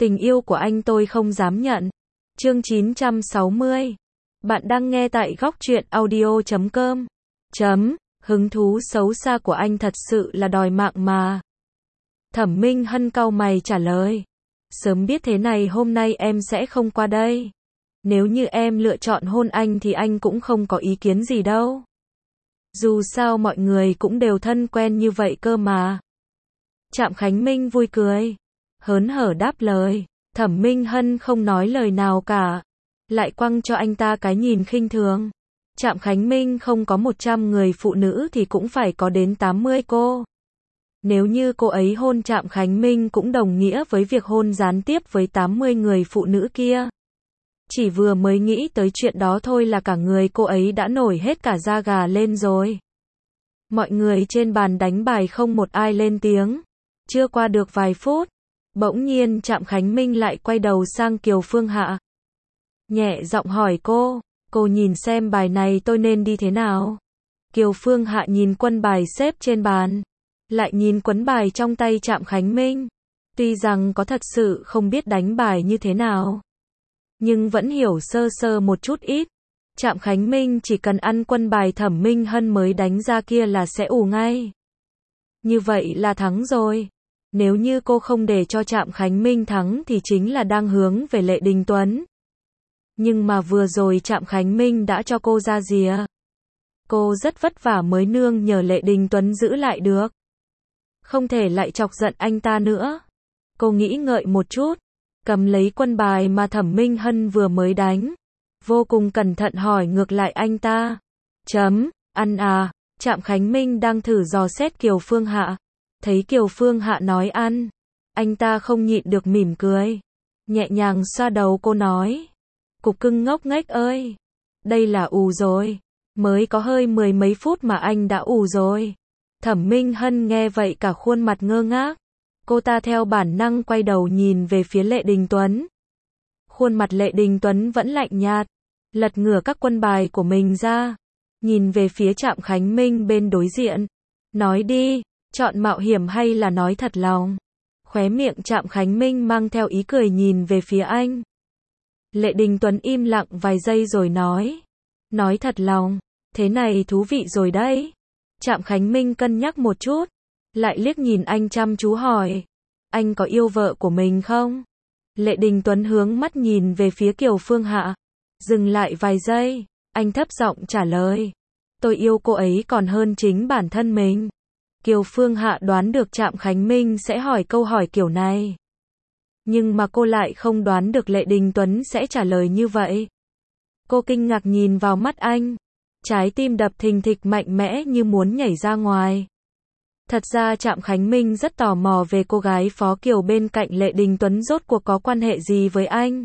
Tình yêu của anh tôi không dám nhận. Chương 960. Bạn đang nghe tại góc truyện audio.com. Hứng thú xấu xa của anh thật sự là đòi mạng mà. Thẩm Minh Hân cau mày trả lời. Sớm biết thế này hôm nay em sẽ không qua đây. Nếu như em lựa chọn hôn anh thì anh cũng không có ý kiến gì đâu. Dù sao mọi người cũng đều thân quen như vậy cơ mà. Trạm Khánh Minh vui cười, hớn hở đáp lời. Thẩm Minh Hân không nói lời nào cả, lại quăng cho anh ta cái nhìn khinh thường. Trạm Khánh Minh không có 100 người phụ nữ thì cũng phải có đến 80 cô. Nếu như cô ấy hôn Trạm Khánh Minh cũng đồng nghĩa với việc hôn gián tiếp với 80 người phụ nữ kia. Chỉ vừa mới nghĩ tới chuyện đó thôi là cả người cô ấy đã nổi hết cả da gà lên rồi. Mọi người trên bàn đánh bài không một ai lên tiếng. Chưa qua được vài phút, bỗng nhiên Trạm Khánh Minh lại quay đầu sang Kiều Phương Hạ. Nhẹ giọng hỏi cô nhìn xem bài này tôi nên đi thế nào? Kiều Phương Hạ nhìn quân bài xếp trên bàn, lại nhìn quấn bài trong tay Trạm Khánh Minh. Tuy rằng có thật sự không biết đánh bài như thế nào, nhưng vẫn hiểu sơ sơ một chút ít. Trạm Khánh Minh chỉ cần ăn quân bài Thẩm Minh Hân mới đánh ra kia là sẽ ù ngay. Như vậy là thắng rồi. Nếu như cô không để cho Trạm Khánh Minh thắng thì chính là đang hướng về Lệ Đình Tuấn. Nhưng mà vừa rồi Trạm Khánh Minh đã cho cô ra rìa. Cô rất vất vả mới nương nhờ Lệ Đình Tuấn giữ lại được. Không thể lại chọc giận anh ta nữa. Cô nghĩ ngợi một chút, cầm lấy quân bài mà Thẩm Minh Hân vừa mới đánh. Vô cùng cẩn thận hỏi ngược lại anh ta. Ăn à? Trạm Khánh Minh đang thử dò xét Kiều Phương Hạ. Thấy Kiều Phương Hạ nói ăn, anh ta không nhịn được mỉm cười. Nhẹ nhàng xoa đầu cô nói. Cục cưng ngốc nghếch ơi, đây là ù rồi. Mới có hơi 10 mấy phút mà anh đã ù rồi. Thẩm Minh Hân nghe vậy cả khuôn mặt ngơ ngác. Cô ta theo bản năng quay đầu nhìn về phía Lệ Đình Tuấn. Khuôn mặt Lệ Đình Tuấn vẫn lạnh nhạt, lật ngửa các quân bài của mình ra, nhìn về phía Trạm Khánh Minh bên đối diện. Nói đi, chọn mạo hiểm hay là nói thật lòng? Khóe miệng Trạm Khánh Minh mang theo ý cười nhìn về phía anh. Lệ Đình Tuấn im lặng vài giây rồi nói. Nói thật lòng, thế này thú vị rồi đấy. Trạm Khánh Minh cân nhắc một chút, lại liếc nhìn anh chăm chú hỏi. Anh có yêu vợ của mình không? Lệ Đình Tuấn hướng mắt nhìn về phía Kiều Phương Hạ. Dừng lại vài giây, anh thấp giọng trả lời. Tôi yêu cô ấy còn hơn chính bản thân mình. Kiều Phương Hạ đoán được Trạm Khánh Minh sẽ hỏi câu hỏi kiểu này. Nhưng mà cô lại không đoán được Lệ Đình Tuấn sẽ trả lời như vậy. Cô kinh ngạc nhìn vào mắt anh. Trái tim đập thình thịch mạnh mẽ như muốn nhảy ra ngoài. Thật ra Trạm Khánh Minh rất tò mò về cô gái Phó Kiều bên cạnh Lệ Đình Tuấn rốt cuộc có quan hệ gì với anh.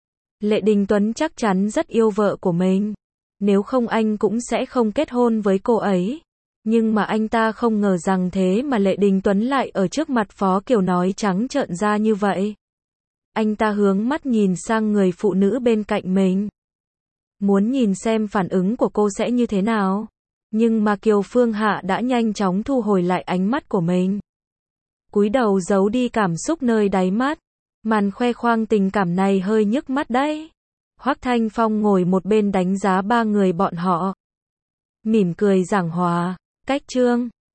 Lệ Đình Tuấn chắc chắn rất yêu vợ của mình. Nếu không anh cũng sẽ không kết hôn với cô ấy. Nhưng mà anh ta không ngờ rằng thế mà Lệ Đình Tuấn lại ở trước mặt Phó Kiều nói trắng trợn ra như vậy. Anh ta hướng mắt nhìn sang người phụ nữ bên cạnh mình. Muốn nhìn xem phản ứng của cô sẽ như thế nào. Nhưng mà Kiều Phương Hạ đã nhanh chóng thu hồi lại ánh mắt của mình. Cúi đầu giấu đi cảm xúc nơi đáy mắt. Màn khoe khoang tình cảm này hơi nhức mắt đấy. Hoắc Thanh Phong ngồi một bên đánh giá ba người bọn họ. Mỉm cười giảng hòa. Cách chương